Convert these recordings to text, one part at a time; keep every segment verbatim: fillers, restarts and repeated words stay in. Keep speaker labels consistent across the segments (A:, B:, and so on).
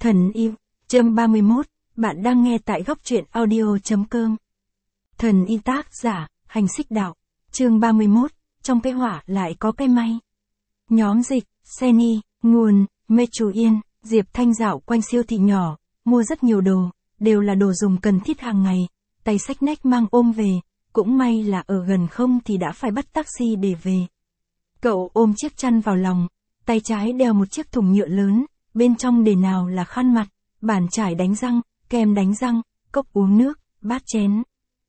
A: Thần yêu, chương ba mươi mốt, bạn đang nghe tại góc truyện audio.com. Thần yêu tác giả, hành xích đạo, chương ba mươi mốt, trong cái hỏa lại có cái may. Nhóm dịch, Seni, nguồn, Mê Chú Yên, Diệp Thanh dạo quanh siêu thị nhỏ, mua rất nhiều đồ, đều là đồ dùng cần thiết hàng ngày, tay xách nách mang ôm về, cũng may là ở gần không thì đã phải bắt taxi để về. Cậu ôm chiếc chăn vào lòng, tay trái đeo một chiếc thùng nhựa lớn, bên trong để nào là khăn mặt, bàn chải đánh răng, kem đánh răng, cốc uống nước, bát chén.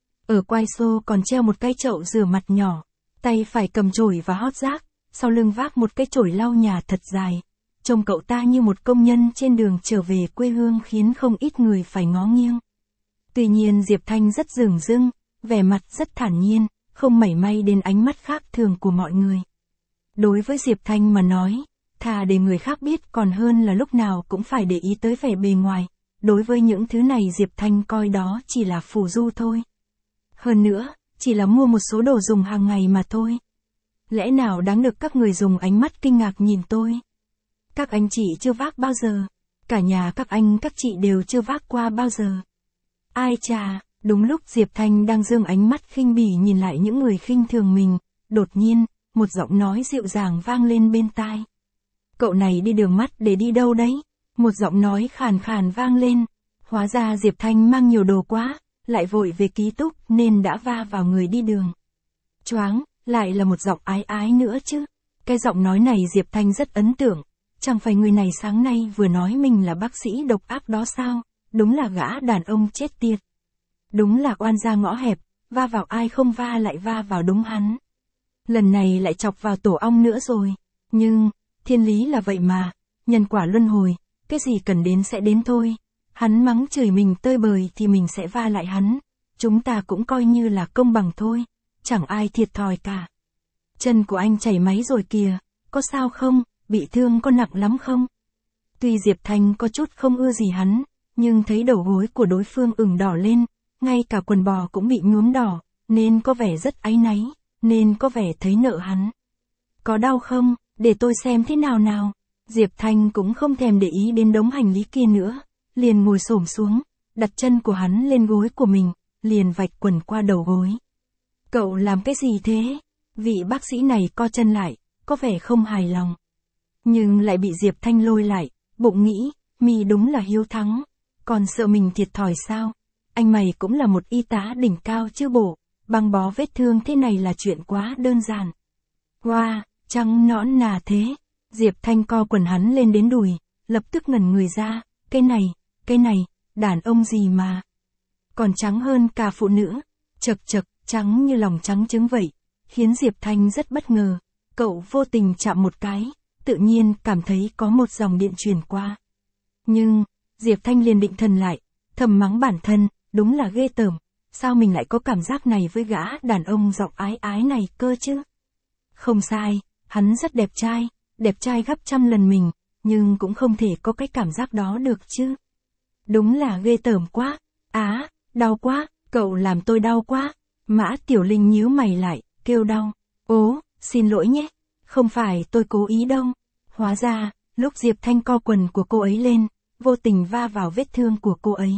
A: Ở quai xô còn treo một cái chậu rửa mặt nhỏ, tay phải cầm chổi và hót rác, sau lưng vác một cái chổi lau nhà thật dài. Trông cậu ta như một công nhân trên đường trở về quê hương khiến không ít người phải ngó nghiêng. Tuy nhiên Diệp Thanh rất dửng dưng, vẻ mặt rất thản nhiên, không mảy may đến ánh mắt khác thường của mọi người. Đối với Diệp Thanh mà nói, thà để người khác biết còn hơn là lúc nào cũng phải để ý tới vẻ bề ngoài. Đối với những thứ này Diệp Thanh coi đó chỉ là phù du thôi. Hơn nữa, chỉ là mua một số đồ dùng hàng ngày mà thôi. Lẽ nào đáng được các người dùng ánh mắt kinh ngạc nhìn tôi? Các anh chị chưa vác bao giờ. Cả nhà các anh các chị đều chưa vác qua bao giờ. Ai chà, đúng lúc Diệp Thanh đang dương ánh mắt khinh bỉ nhìn lại những người khinh thường mình, đột nhiên, một giọng nói dịu dàng vang lên bên tai. Cậu này đi đường mắt để đi đâu đấy? Một giọng nói khàn khàn vang lên. Hóa ra Diệp Thanh mang nhiều đồ quá, lại vội về ký túc nên đã va vào người đi đường. Choáng, lại là một giọng ái ái nữa chứ. Cái giọng nói này Diệp Thanh rất ấn tượng. Chẳng phải người này sáng nay vừa nói mình là bác sĩ độc ác đó sao? Đúng là gã đàn ông chết tiệt. Đúng là oan gia ngõ hẹp, va vào ai không va lại va vào đúng hắn. Lần này lại chọc vào tổ ong nữa rồi. Nhưng, thiên lý là vậy mà, nhân quả luân hồi, cái gì cần đến sẽ đến thôi. Hắn mắng chửi mình tơi bời thì mình sẽ va lại hắn. Chúng ta cũng coi như là công bằng thôi, chẳng ai thiệt thòi cả. Chân của anh chảy máy rồi kìa, có sao không, bị thương có nặng lắm không? Tuy Diệp Thanh có chút không ưa gì hắn, nhưng thấy đầu gối của đối phương ửng đỏ lên, ngay cả quần bò cũng bị nhuốm đỏ, nên có vẻ rất áy náy, nên có vẻ thấy nợ hắn. Có đau không, để tôi xem thế nào nào. Diệp Thanh cũng không thèm để ý đến đống hành lý kia nữa, liền ngồi xổm xuống, đặt chân của hắn lên gối của mình, liền vạch quần qua đầu gối. Cậu làm cái gì thế? Vị bác sĩ này co chân lại, có vẻ không hài lòng. Nhưng lại bị Diệp Thanh lôi lại, bụng nghĩ, mi đúng là hiếu thắng, còn sợ mình thiệt thòi sao? Anh mày cũng là một y tá đỉnh cao chứ bộ, băng bó vết thương thế này là chuyện quá đơn giản. Wow, trắng nõn nà thế. Diệp Thanh co quần hắn lên đến đùi, lập tức ngẩn người ra, cái này, cái này, đàn ông gì mà. Còn trắng hơn cả phụ nữ, chật chật, trắng như lòng trắng trứng vậy, khiến Diệp Thanh rất bất ngờ. Cậu vô tình chạm một cái, tự nhiên cảm thấy có một dòng điện truyền qua. Nhưng, Diệp Thanh liền định thần lại, thầm mắng bản thân, đúng là ghê tởm, sao mình lại có cảm giác này với gã đàn ông giọng ái ái này cơ chứ? Không sai, hắn rất đẹp trai, đẹp trai gấp trăm lần mình, nhưng cũng không thể có cái cảm giác đó được chứ. Đúng là ghê tởm quá, á, đau quá, cậu làm tôi đau quá. Mã Tiểu Linh nhíu mày lại, kêu đau. Ố, xin lỗi nhé, không phải tôi cố ý đâu. Hóa ra, lúc Diệp Thanh co quần của cô ấy lên, vô tình va vào vết thương của cô ấy.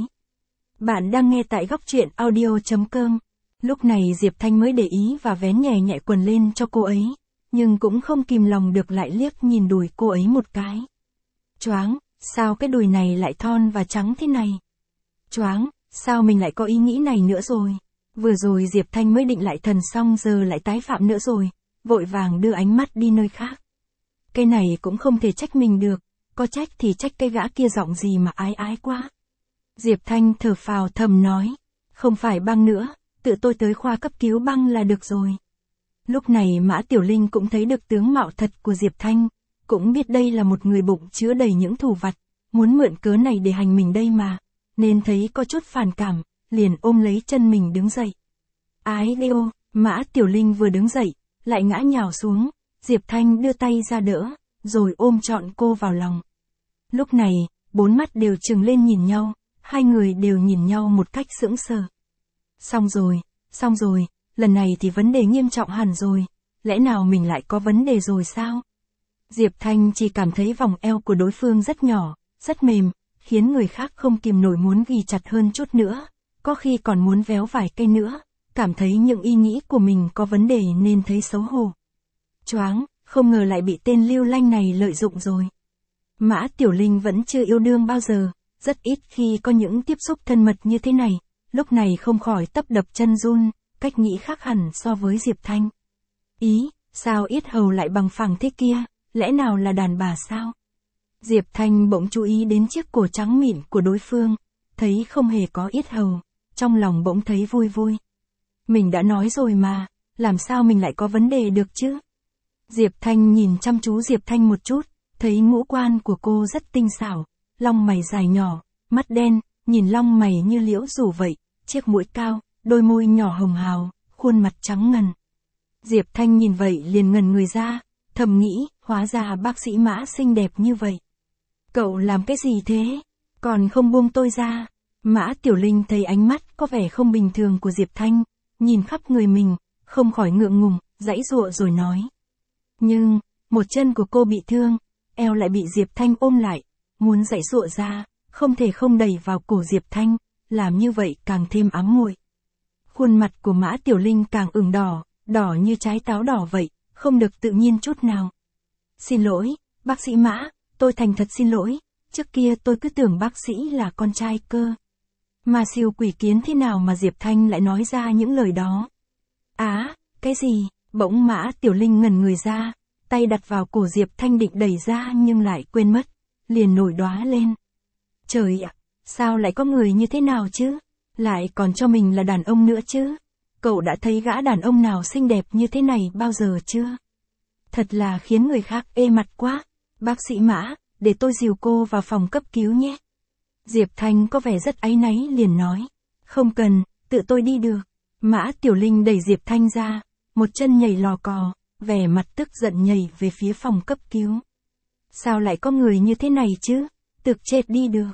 A: Bạn đang nghe tại góc truyện audio.com. Lúc này Diệp Thanh mới để ý và vén nhẹ nhẹ quần lên cho cô ấy, nhưng cũng không kìm lòng được lại liếc nhìn đùi cô ấy một cái. Choáng, sao cái đùi này lại thon và trắng thế này? Choáng, sao mình lại có ý nghĩ này nữa rồi? Vừa rồi Diệp Thanh mới định lại thần xong giờ lại tái phạm nữa rồi, vội vàng đưa ánh mắt đi nơi khác. Cái này cũng không thể trách mình được, có trách thì trách cái gã kia giọng gì mà ái ái quá. Diệp Thanh thở phào thầm nói, không phải băng nữa, tự tôi tới khoa cấp cứu băng là được rồi. Lúc này Mã Tiểu Linh cũng thấy được tướng mạo thật của Diệp Thanh, cũng biết đây là một người bụng chứa đầy những thù vặt, muốn mượn cớ này để hành mình đây mà, nên thấy có chút phản cảm, liền ôm lấy chân mình đứng dậy. Ái Leo, Mã Tiểu Linh vừa đứng dậy, lại ngã nhào xuống, Diệp Thanh đưa tay ra đỡ, rồi ôm trọn cô vào lòng. Lúc này, bốn mắt đều trừng lên nhìn nhau, hai người đều nhìn nhau một cách sững sờ. Xong rồi, xong rồi, lần này thì vấn đề nghiêm trọng hẳn rồi, lẽ nào mình lại có vấn đề rồi sao? Diệp Thanh chỉ cảm thấy vòng eo của đối phương rất nhỏ, rất mềm, khiến người khác không kìm nổi muốn ghi chặt hơn chút nữa, có khi còn muốn véo vài cây nữa, cảm thấy những ý nghĩ của mình có vấn đề nên thấy xấu hổ. Choáng, không ngờ lại bị tên lưu lanh này lợi dụng rồi. Mã Tiểu Linh vẫn chưa yêu đương bao giờ, rất ít khi có những tiếp xúc thân mật như thế này, lúc này không khỏi tấp đập chân run, cách nghĩ khác hẳn so với Diệp Thanh. Ý, sao yết hầu lại bằng phẳng thế kia, lẽ nào là đàn bà sao? Diệp Thanh bỗng chú ý đến chiếc cổ trắng mịn của đối phương, thấy không hề có yết hầu, trong lòng bỗng thấy vui vui. Mình đã nói rồi mà, làm sao mình lại có vấn đề được chứ? Diệp Thanh nhìn chăm chú Diệp Thanh một chút, thấy ngũ quan của cô rất tinh xảo, lông mày dài nhỏ, mắt đen, nhìn lông mày như liễu rủ vậy, chiếc mũi cao, đôi môi nhỏ hồng hào, khuôn mặt trắng ngần. Diệp Thanh nhìn vậy liền ngần người ra, thầm nghĩ, hóa ra bác sĩ Mã xinh đẹp như vậy. Cậu làm cái gì thế? Còn không buông tôi ra. Mã Tiểu Linh thấy ánh mắt có vẻ không bình thường của Diệp Thanh, nhìn khắp người mình, không khỏi ngượng ngùng, giãy giụa rồi nói. Nhưng, một chân của cô bị thương, eo lại bị Diệp Thanh ôm lại, muốn giãy giụa ra, không thể không đẩy vào cổ Diệp Thanh, làm như vậy càng thêm ám muội. Khuôn mặt của Mã Tiểu Linh càng ửng đỏ, đỏ như trái táo đỏ vậy, không được tự nhiên chút nào. Xin lỗi, bác sĩ Mã, tôi thành thật xin lỗi, trước kia tôi cứ tưởng bác sĩ là con trai cơ. Mà siêu quỷ kiến thế nào mà Diệp Thanh lại nói ra những lời đó? Á, à, cái gì? Bỗng Mã Tiểu Linh ngẩn người ra, tay đặt vào cổ Diệp Thanh định đẩy ra nhưng lại quên mất, liền nổi đoá lên. Trời ạ, sao lại có người như thế nào chứ? Lại còn cho mình là đàn ông nữa chứ? Cậu đã thấy gã đàn ông nào xinh đẹp như thế này bao giờ chưa? Thật là khiến người khác ê mặt quá. Bác sĩ Mã, để tôi dìu cô vào phòng cấp cứu nhé. Diệp Thanh có vẻ rất áy náy liền nói. Không cần, tự tôi đi được. Mã Tiểu Linh đẩy Diệp Thanh ra, một chân nhảy lò cò, vẻ mặt tức giận nhảy về phía phòng cấp cứu. Sao lại có người như thế này chứ? Thực chết đi được.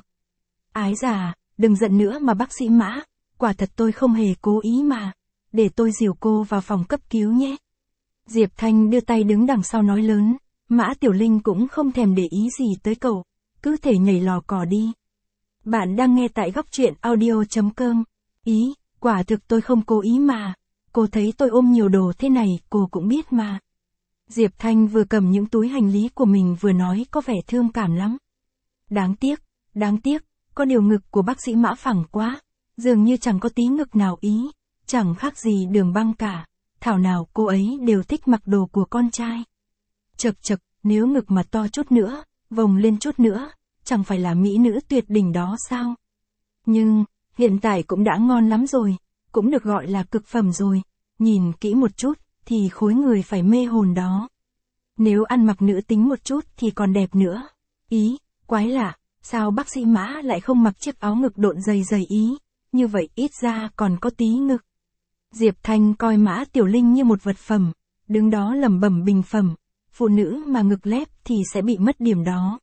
A: Ái già, đừng giận nữa mà bác sĩ Mã, quả thật tôi không hề cố ý mà. Để tôi dìu cô vào phòng cấp cứu nhé. Diệp Thanh đưa tay đứng đằng sau nói lớn, Mã Tiểu Linh cũng không thèm để ý gì tới cậu, cứ thể nhảy lò cò đi. Bạn đang nghe tại góc truyện audio chấm com. Ý, quả thực tôi không cố ý mà, cô thấy tôi ôm nhiều đồ thế này cô cũng biết mà. Diệp Thanh vừa cầm những túi hành lý của mình vừa nói có vẻ thương cảm lắm. Đáng tiếc, đáng tiếc, có điều ngực của bác sĩ Mã phẳng quá, dường như chẳng có tí ngực nào ý, chẳng khác gì Đường Băng cả, thảo nào cô ấy đều thích mặc đồ của con trai. Chật chật, nếu ngực mà to chút nữa, vòng lên chút nữa, chẳng phải là mỹ nữ tuyệt đỉnh đó sao? Nhưng, hiện tại cũng đã ngon lắm rồi, cũng được gọi là cực phẩm rồi, nhìn kỹ một chút, thì khối người phải mê hồn đó. Nếu ăn mặc nữ tính một chút thì còn đẹp nữa. Ý, quái lạ, sao bác sĩ Mã lại không mặc chiếc áo ngực độn dày dày ý, như vậy ít ra còn có tí ngực. Diệp Thanh coi Mã Tiểu Linh như một vật phẩm, đứng đó lẩm bẩm bình phẩm, phụ nữ mà ngực lép thì sẽ bị mất điểm đó.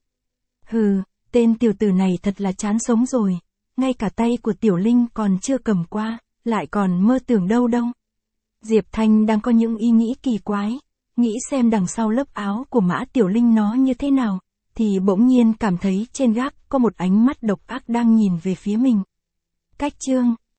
A: Hừ, tên tiểu tử này thật là chán sống rồi, ngay cả tay của Tiểu Linh còn chưa cầm qua, lại còn mơ tưởng đâu đâu. Diệp Thanh đang có những ý nghĩ kỳ quái, nghĩ xem đằng sau lớp áo của Mã Tiểu Linh nó như thế nào, thì bỗng nhiên cảm thấy trên gác có một ánh mắt độc ác đang nhìn về phía mình. Cách chương